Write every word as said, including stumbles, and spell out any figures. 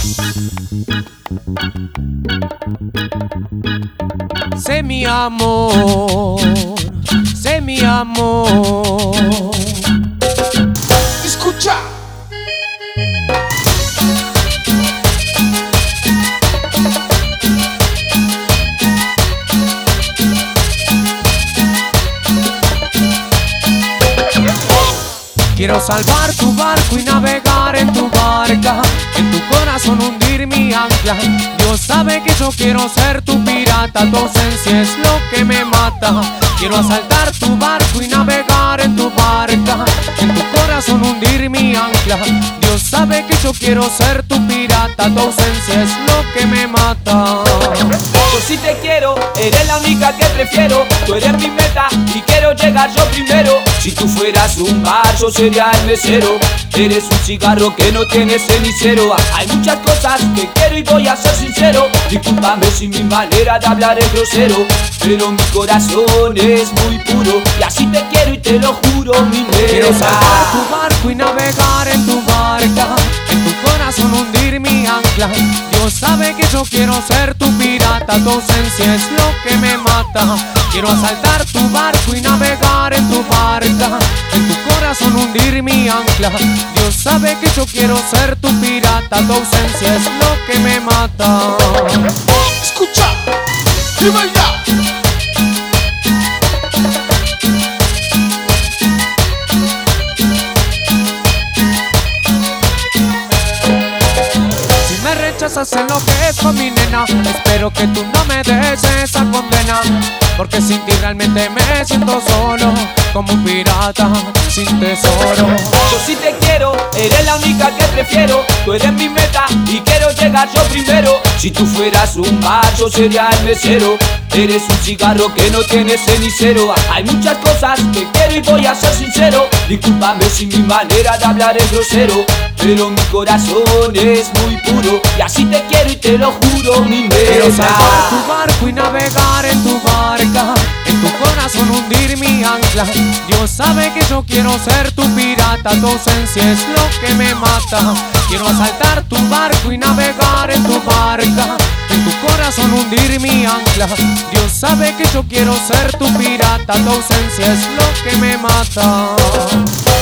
Sé mi amor, sé mi amor. Escucha. Quiero salvar tu barco y navegar en tu barca, en tu corazón hundir mi ancla. Dios sabe que yo quiero ser tu pirata, tu ausencia es lo que me mata. Quiero asaltar tu barco y navegar en tu barca, en tu corazón hundir mi ancla. Dios sabe que yo quiero ser tu pirata, tu ausencia es lo que me mata. Yo sí te quiero, eres la única que prefiero. Tú eres mi meta y quiero llegar yo primero. Si tú fueras un bar, yo sería el mesero. Eres un cigarro que no tiene cenicero. Hay muchas cosas que quiero y voy a ser sincero. Discúlpame si mi manera de hablar es grosero, pero mi corazón es muy puro y así te quiero y te lo juro, mi nena. Quiero salvar tu barco y navegar en tu barca, en tu corazón hundir mi ancla. Dios sabe que yo quiero ser tu pirata, tu ausencia es lo que me mata. Quiero asaltar tu barco y navegar en tu barca, en tu corazón hundir mi ancla. Dios sabe que yo quiero ser tu pirata, tu ausencia es lo que me mata. Escucha y baila. Rechazas en lo que es con mi nena, espero que tú no me des esa condena, porque sin ti realmente me siento solo, como un pirata sin tesoro. Yo sí te quiero, eres la única que prefiero. Tú eres mi meta y quiero llegar yo primero. Si tú fueras un bar, yo sería el mesero. Eres un cigarro que no tiene cenicero. Hay muchas cosas que quiero y voy a ser sincero. Discúlpame si mi manera de hablar es grosero, pero mi corazón es muy puro y así te quiero y te lo juro, mi nena. Quiero salvar tu barco y navegar en tu barca, en tu corazón hundir mi ancla. Dios sabe que yo quiero ser tu pirata, tu ausencia es lo que me mata. Quiero asaltar tu barco y navegar en tu barca, en tu corazón hundir mi ancla. Dios sabe que yo quiero ser tu pirata, tu ausencia es lo que me mata.